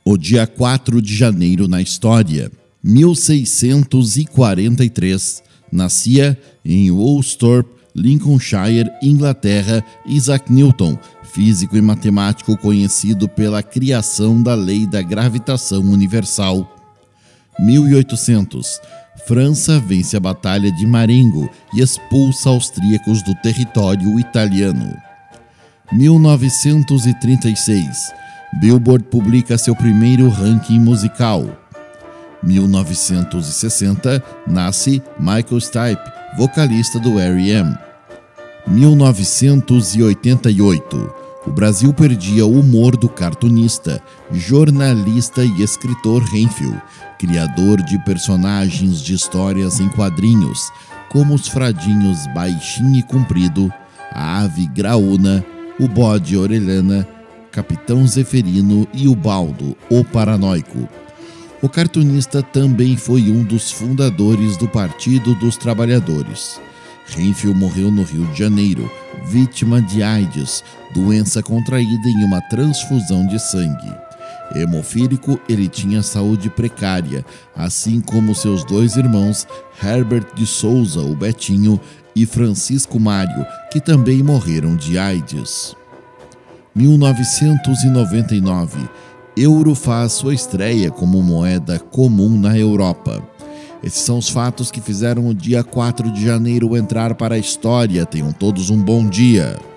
O dia 4 de janeiro na história. 1643, nascia em Woolsthorpe, Lincolnshire, Inglaterra, Isaac Newton, físico e matemático conhecido pela criação da lei da gravitação universal. 1800, França vence a Batalha de Marengo e expulsa austríacos do território italiano. 1936, Billboard publica seu primeiro ranking musical. 1960, nasce Michael Stipe, vocalista do R.E.M. 1988, o Brasil perdia o humor do cartunista, jornalista e escritor Renfield, criador de personagens de histórias em quadrinhos, como os fradinhos Baixinho e Comprido, a ave Graúna, o bode Orelhana, Capitão Zeferino e o Baldo, o Paranoico. O cartunista também foi um dos fundadores do Partido dos Trabalhadores. Renfield morreu no Rio de Janeiro, vítima de AIDS, doença contraída em uma transfusão de sangue. Hemofílico, ele tinha saúde precária, assim como seus dois irmãos, Herbert de Souza, o Betinho, e Francisco Mário, que também morreram de AIDS. 1999, euro faz sua estreia como moeda comum na Europa. Esses são os fatos que fizeram o dia 4 de janeiro entrar para a história. Tenham todos um bom dia.